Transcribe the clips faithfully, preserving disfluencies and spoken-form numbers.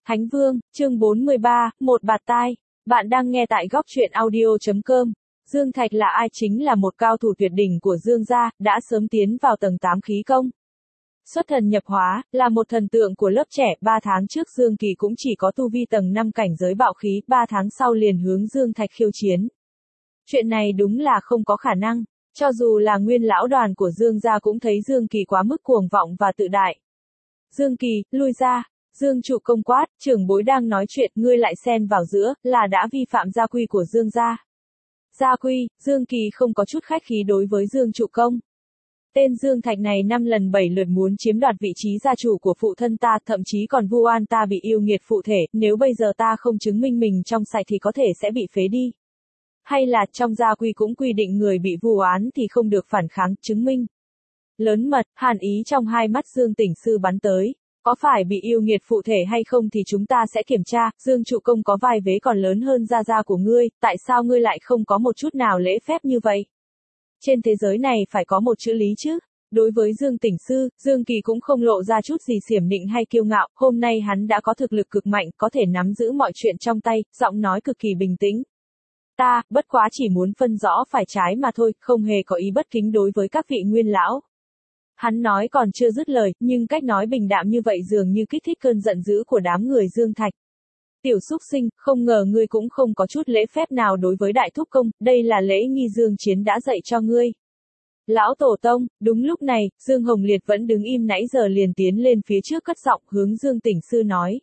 Thánh Vương, chương bốn mươi ba, một bạt tai. Bạn đang nghe tại góc truyện audio chấm com. Dương Thạch là ai? Chính là một cao thủ tuyệt đỉnh của Dương gia, đã sớm tiến vào tầng tám khí công. Xuất thần nhập hóa, là một thần tượng của lớp trẻ, ba tháng trước Dương Kỳ cũng chỉ có tu vi tầng năm cảnh giới bạo khí, ba tháng sau liền hướng Dương Thạch khiêu chiến. Chuyện này đúng là không có khả năng, cho dù là nguyên lão đoàn của Dương gia cũng thấy Dương Kỳ quá mức cuồng vọng và tự đại. Dương Kỳ, lui ra. Dương trụ công quát, trưởng bối đang nói chuyện, ngươi lại xen vào giữa, là đã vi phạm gia quy của Dương gia. Gia quy, Dương Kỳ không có chút khách khí đối với Dương trụ công. Tên Dương Thạch này năm lần bảy lượt muốn chiếm đoạt vị trí gia chủ của phụ thân ta, thậm chí còn vu oan ta bị yêu nghiệt phụ thể, nếu bây giờ ta không chứng minh mình trong sạch thì có thể sẽ bị phế đi. Hay là trong gia quy cũng quy định người bị vu oán thì không được phản kháng, chứng minh. Lớn mật, hàn ý trong hai mắt Dương Tỉnh Sư bắn tới. Có phải bị yêu nghiệt phụ thể hay không thì chúng ta sẽ kiểm tra, Dương trụ công có vai vế còn lớn hơn gia gia của ngươi, tại sao ngươi lại không có một chút nào lễ phép như vậy? Trên thế giới này phải có một chữ lý chứ. Đối với Dương Tỉnh Sư, Dương Kỳ cũng không lộ ra chút gì xiểm nịnh hay kiêu ngạo, hôm nay hắn đã có thực lực cực mạnh, có thể nắm giữ mọi chuyện trong tay, giọng nói cực kỳ bình tĩnh. Ta, bất quá chỉ muốn phân rõ phải trái mà thôi, không hề có ý bất kính đối với các vị nguyên lão. Hắn nói còn chưa dứt lời, nhưng cách nói bình đạm như vậy dường như kích thích cơn giận dữ của đám người Dương Thạch. Tiểu xúc sinh, không ngờ ngươi cũng không có chút lễ phép nào đối với đại thúc công, đây là lễ nghi Dương Chiến đã dạy cho ngươi. Lão tổ tông, đúng lúc này, Dương Hồng Liệt vẫn đứng im nãy giờ liền tiến lên phía trước cất giọng hướng Dương Tỉnh Sư nói.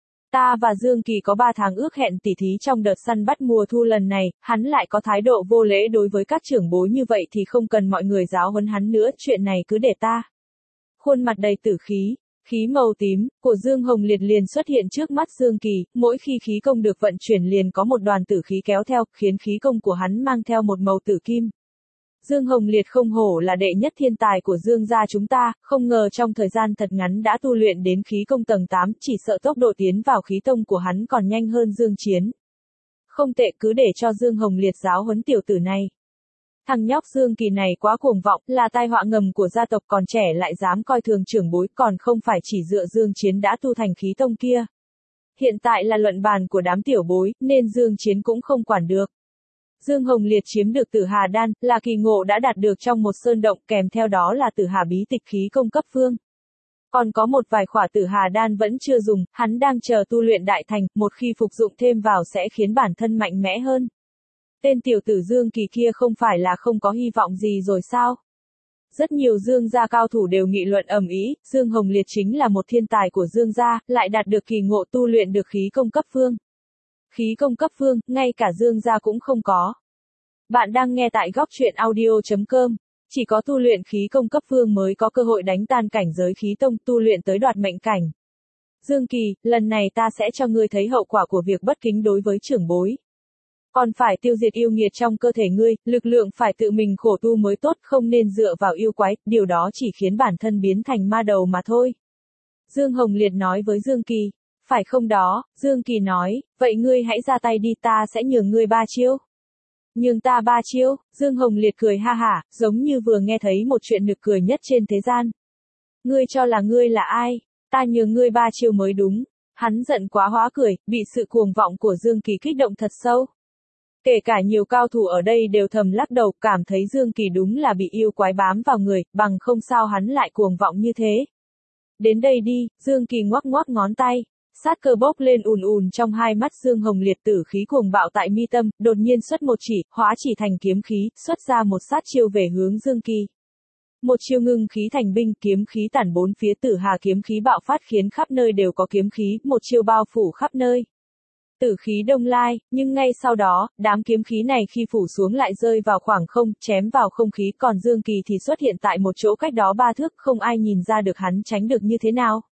Ta và Dương Kỳ có ba tháng ước hẹn tỉ thí trong đợt săn bắt mùa thu lần này, hắn lại có thái độ vô lễ đối với các trưởng bối như vậy thì không cần mọi người giáo huấn hắn nữa, chuyện này cứ để ta. Khuôn mặt đầy tử khí, khí màu tím, của Dương Hồng Liệt liền xuất hiện trước mắt Dương Kỳ, mỗi khi khí công được vận chuyển liền có một đoàn tử khí kéo theo, khiến khí công của hắn mang theo một màu tử kim. Dương Hồng Liệt không hổ là đệ nhất thiên tài của Dương gia chúng ta, không ngờ trong thời gian thật ngắn đã tu luyện đến khí công tầng tám, chỉ sợ tốc độ tiến vào khí tông của hắn còn nhanh hơn Dương Chiến. Không tệ, cứ để cho Dương Hồng Liệt giáo huấn tiểu tử này. Thằng nhóc Dương Kỳ này quá cuồng vọng, là tai họa ngầm của gia tộc, còn trẻ lại dám coi thường trưởng bối, còn không phải chỉ dựa Dương Chiến đã tu thành khí tông kia. Hiện tại là luận bàn của đám tiểu bối, nên Dương Chiến cũng không quản được. Dương Hồng Liệt chiếm được Tử Hà Đan, là kỳ ngộ đã đạt được trong một sơn động, kèm theo đó là Tử Hà bí tịch khí công cấp phương. Còn có một vài khỏa Tử Hà Đan vẫn chưa dùng, hắn đang chờ tu luyện đại thành, một khi phục dụng thêm vào sẽ khiến bản thân mạnh mẽ hơn. Tên tiểu tử Dương Kỳ kia không phải là không có hy vọng gì rồi sao? Rất nhiều Dương gia cao thủ đều nghị luận ầm ĩ, Dương Hồng Liệt chính là một thiên tài của Dương gia, lại đạt được kỳ ngộ tu luyện được khí công cấp phương. Khí công cấp phương, ngay cả Dương gia cũng không có. Bạn đang nghe tại góc truyện audio chấm com. Chỉ có tu luyện khí công cấp phương mới có cơ hội đánh tan cảnh giới khí tông, tu luyện tới đoạt mệnh cảnh. Dương Kỳ, lần này ta sẽ cho ngươi thấy hậu quả của việc bất kính đối với trưởng bối. Còn phải tiêu diệt yêu nghiệt trong cơ thể ngươi, lực lượng phải tự mình khổ tu mới tốt, không nên dựa vào yêu quái, điều đó chỉ khiến bản thân biến thành ma đầu mà thôi. Dương Hồng Liệt nói với Dương Kỳ. Phải không đó, Dương Kỳ nói, vậy ngươi hãy ra tay đi, ta sẽ nhường ngươi ba chiêu. Nhường ta ba chiêu, Dương Hồng Liệt cười ha hả, giống như vừa nghe thấy một chuyện nực cười nhất trên thế gian. Ngươi cho là ngươi là ai? Ta nhường ngươi ba chiêu mới đúng. Hắn giận quá hóa cười, bị sự cuồng vọng của Dương Kỳ kích động thật sâu. Kể cả nhiều cao thủ ở đây đều thầm lắc đầu, cảm thấy Dương Kỳ đúng là bị yêu quái bám vào người, bằng không sao hắn lại cuồng vọng như thế. Đến đây đi, Dương Kỳ ngoắc ngoắc ngón tay. Sát cơ bốc lên ùn ùn trong hai mắt Dương Hồng Liệt, tử khí cuồng bạo tại mi tâm, đột nhiên xuất một chỉ, hóa chỉ thành kiếm khí, xuất ra một sát chiêu về hướng Dương Kỳ. Một chiêu ngưng khí thành binh, kiếm khí tản bốn phía, Tử Hà kiếm khí bạo phát khiến khắp nơi đều có kiếm khí, một chiêu bao phủ khắp nơi. Tử khí đông lai, nhưng ngay sau đó, đám kiếm khí này khi phủ xuống lại rơi vào khoảng không, chém vào không khí, còn Dương Kỳ thì xuất hiện tại một chỗ cách đó ba thước, không ai nhìn ra được hắn tránh được như thế nào.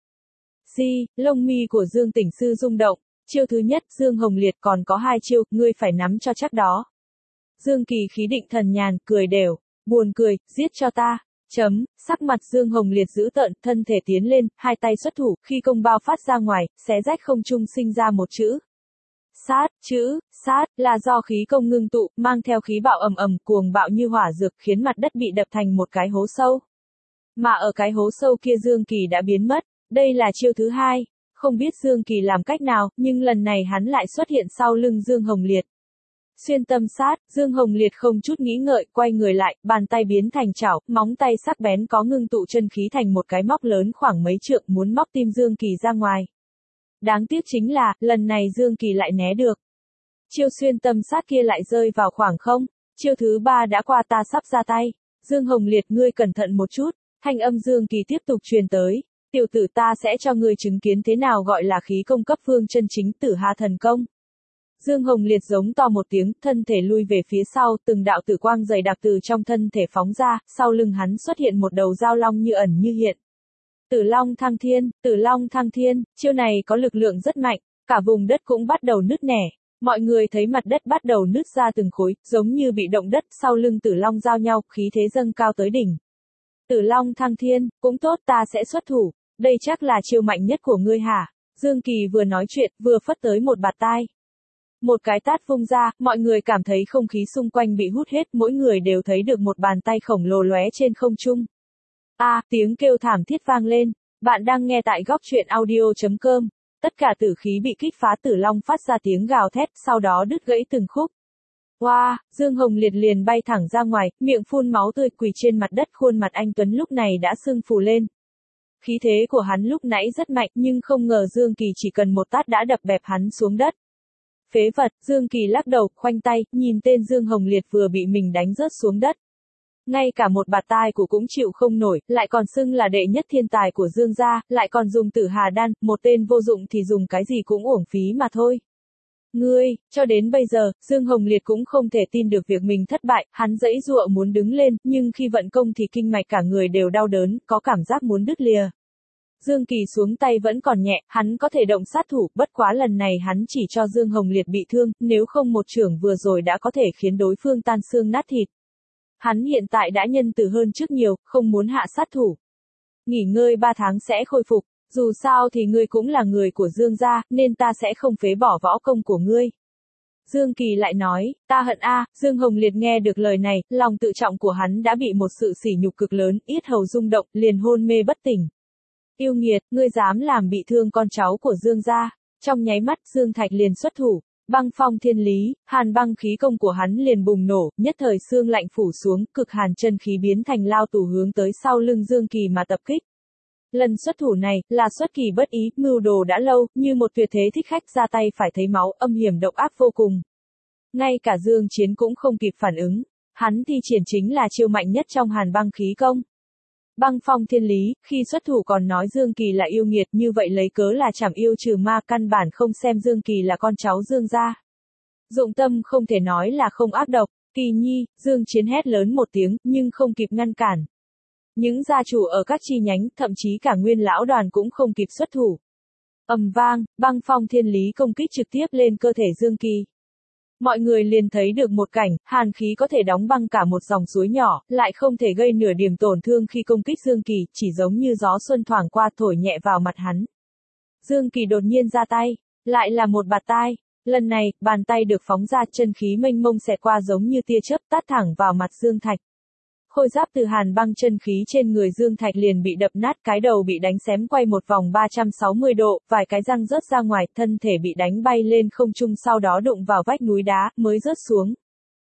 Di, lông mi của Dương Tỉnh Sư rung động, chiêu thứ nhất, Dương Hồng Liệt còn có hai chiêu, ngươi phải nắm cho chắc đó. Dương Kỳ khí định thần nhàn, cười đều, buồn cười, giết cho ta, chấm, sắc mặt Dương Hồng Liệt dữ tợn, thân thể tiến lên, hai tay xuất thủ, khi công bao phát ra ngoài, xé rách không trung sinh ra một chữ. Sát, chữ, sát, là do khí công ngưng tụ, mang theo khí bạo ầm ầm, cuồng bạo như hỏa dược, khiến mặt đất bị đập thành một cái hố sâu. Mà ở cái hố sâu kia Dương Kỳ đã biến mất. Đây là chiêu thứ hai. Không biết Dương Kỳ làm cách nào, nhưng lần này hắn lại xuất hiện sau lưng Dương Hồng Liệt. Xuyên tâm sát, Dương Hồng Liệt không chút nghĩ ngợi, quay người lại, bàn tay biến thành chảo, móng tay sắc bén có ngưng tụ chân khí thành một cái móc lớn khoảng mấy trượng muốn móc tim Dương Kỳ ra ngoài. Đáng tiếc chính là, lần này Dương Kỳ lại né được. Chiêu xuyên tâm sát kia lại rơi vào khoảng không, chiêu thứ ba đã qua ta sắp ra tay. Dương Hồng Liệt ngươi cẩn thận một chút, thanh âm Dương Kỳ tiếp tục truyền tới. Tiểu tử ta sẽ cho ngươi chứng kiến thế nào gọi là khí công cấp phương chân chính Tử Hà thần công. Dương Hồng Liệt giống to một tiếng, thân thể lui về phía sau, từng đạo tử quang dày đặc từ trong thân thể phóng ra, sau lưng hắn xuất hiện một đầu dao long như ẩn như hiện. Tử Long Thăng Thiên, Tử Long Thăng Thiên, chiêu này có lực lượng rất mạnh, cả vùng đất cũng bắt đầu nứt nẻ. Mọi người thấy mặt đất bắt đầu nứt ra từng khối, giống như bị động đất, sau lưng Tử Long giao nhau, khí thế dâng cao tới đỉnh. Tử Long Thăng Thiên, cũng tốt ta sẽ xuất thủ, đây chắc là chiêu mạnh nhất của ngươi hả? Dương Kỳ vừa nói chuyện, vừa phất tới một bạt tai. Một cái tát vung ra, mọi người cảm thấy không khí xung quanh bị hút hết, mỗi người đều thấy được một bàn tay khổng lồ lóe trên không trung. A, à, tiếng kêu thảm thiết vang lên. Bạn đang nghe tại góc truyện audio chấm com. Tất cả tử khí bị kích phá, Tử Long phát ra tiếng gào thét, sau đó đứt gãy từng khúc. Wow, Dương Hồng Liệt liền bay thẳng ra ngoài, miệng phun máu tươi quỳ trên mặt đất, khuôn mặt anh tuấn lúc này đã sưng phù lên. Khí thế của hắn lúc nãy rất mạnh, nhưng không ngờ Dương Kỳ chỉ cần một tát đã đập bẹp hắn xuống đất. Phế vật, Dương Kỳ lắc đầu, khoanh tay, nhìn tên Dương Hồng Liệt vừa bị mình đánh rớt xuống đất. Ngay cả một bạt tai của cũng chịu không nổi, lại còn xưng là đệ nhất thiên tài của Dương gia, lại còn dùng Tử Hà đan, một tên vô dụng thì dùng cái gì cũng uổng phí mà thôi. Ngươi, cho đến bây giờ, Dương Hồng Liệt cũng không thể tin được việc mình thất bại, hắn giãy giụa muốn đứng lên, nhưng khi vận công thì kinh mạch cả người đều đau đớn, có cảm giác muốn đứt lìa. Dương Kỳ xuống tay vẫn còn nhẹ, hắn có thể động sát thủ, bất quá lần này hắn chỉ cho Dương Hồng Liệt bị thương, nếu không một chưởng vừa rồi đã có thể khiến đối phương tan xương nát thịt. Hắn hiện tại đã nhân từ hơn trước nhiều, không muốn hạ sát thủ. Nghỉ ngơi ba tháng sẽ khôi phục, dù sao thì ngươi cũng là người của Dương gia, nên ta sẽ không phế bỏ võ công của ngươi. Dương Kỳ lại nói, ta hận a. Dương Hồng Liệt nghe được lời này, lòng tự trọng của hắn đã bị một sự sỉ nhục cực lớn, yết hầu rung động, liền hôn mê bất tỉnh. Yêu nghiệt, ngươi dám làm bị thương con cháu của Dương gia. Trong nháy mắt, Dương Thạch liền xuất thủ. Băng phong thiên lý, hàn băng khí công của hắn liền bùng nổ, nhất thời xương lạnh phủ xuống, cực hàn chân khí biến thành lao tù hướng tới sau lưng Dương Kỳ mà tập kích. Lần xuất thủ này, là xuất kỳ bất ý, mưu đồ đã lâu, như một tuyệt thế thích khách ra tay phải thấy máu, âm hiểm độc ác vô cùng. Ngay cả Dương Chiến cũng không kịp phản ứng, hắn thi triển chính là chiêu mạnh nhất trong hàn băng khí công. Băng phong thiên lý, khi xuất thủ còn nói Dương Kỳ là yêu nghiệt, như vậy lấy cớ là trảm yêu trừ ma, căn bản không xem Dương Kỳ là con cháu Dương gia. Dụng tâm không thể nói là không ác độc. Kỳ nhi, Dương Chiến hét lớn một tiếng, nhưng không kịp ngăn cản. Những gia chủ ở các chi nhánh, thậm chí cả nguyên lão đoàn cũng không kịp xuất thủ. Ầm vang, băng phong thiên lý công kích trực tiếp lên cơ thể Dương Kỳ. Mọi người liền thấy được một cảnh, hàn khí có thể đóng băng cả một dòng suối nhỏ, lại không thể gây nửa điểm tổn thương khi công kích Dương Kỳ, chỉ giống như gió xuân thoảng qua thổi nhẹ vào mặt hắn. Dương Kỳ đột nhiên ra tay, lại là một bạt tai. Lần này, bàn tay được phóng ra, chân khí mênh mông xẹt qua giống như tia chớp tát thẳng vào mặt Dương Thạch. Khôi giáp từ hàn băng chân khí trên người Dương Thạch liền bị đập nát, cái đầu bị đánh xém quay một vòng ba trăm sáu mươi độ, vài cái răng rớt ra ngoài, thân thể bị đánh bay lên không trung, sau đó đụng vào vách núi đá, mới rớt xuống.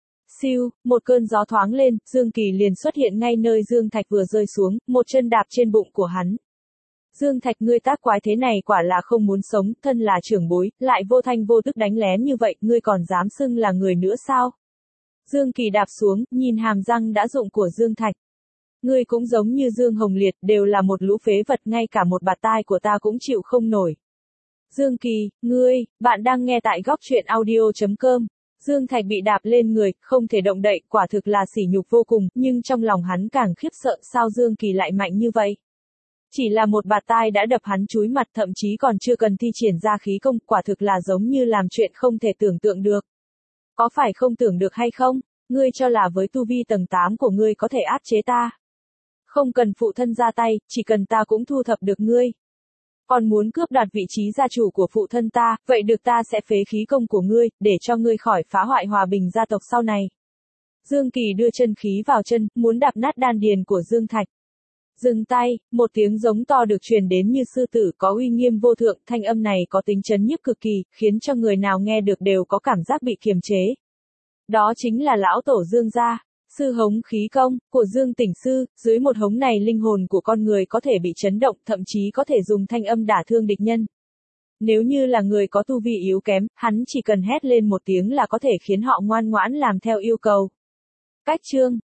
Siêu, một cơn gió thoáng lên, Dương Kỳ liền xuất hiện ngay nơi Dương Thạch vừa rơi xuống, một chân đạp trên bụng của hắn. Dương Thạch, ngươi tác quái thế này quả là không muốn sống, thân là trưởng bối, lại vô thanh vô tức đánh lén như vậy, ngươi còn dám xưng là người nữa sao? Dương Kỳ đạp xuống, nhìn hàm răng đã rụng của Dương Thạch. Ngươi cũng giống như Dương Hồng Liệt, đều là một lũ phế vật, ngay cả một bạt tai của ta cũng chịu không nổi. Dương Kỳ, ngươi, bạn đang nghe tại góc truyện audio chấm com. Dương Thạch bị đạp lên người, không thể động đậy, quả thực là sỉ nhục vô cùng, nhưng trong lòng hắn càng khiếp sợ, sao Dương Kỳ lại mạnh như vậy? Chỉ là một bạt tai đã đập hắn chúi mặt, thậm chí còn chưa cần thi triển ra khí công, quả thực là giống như làm chuyện không thể tưởng tượng được. Có phải không tưởng được hay không? Ngươi cho là với tu vi tầng tám của ngươi có thể áp chế ta? Không cần phụ thân ra tay, chỉ cần ta cũng thu thập được ngươi. Còn muốn cướp đoạt vị trí gia chủ của phụ thân ta, vậy được ta sẽ phế khí công của ngươi, để cho ngươi khỏi phá hoại hòa bình gia tộc sau này. Dương Kỳ đưa chân khí vào chân, muốn đạp nát đan điền của Dương Thạch. Dừng tay, một tiếng giống to được truyền đến như sư tử có uy nghiêm vô thượng, thanh âm này có tính chấn nhiếp cực kỳ, khiến cho người nào nghe được đều có cảm giác bị kiềm chế. Đó chính là lão tổ Dương gia, sư hống khí công, của Dương Tỉnh Sư, dưới một hống này linh hồn của con người có thể bị chấn động, thậm chí có thể dùng thanh âm đả thương địch nhân. Nếu như là người có tu vi yếu kém, hắn chỉ cần hét lên một tiếng là có thể khiến họ ngoan ngoãn làm theo yêu cầu. Cách chương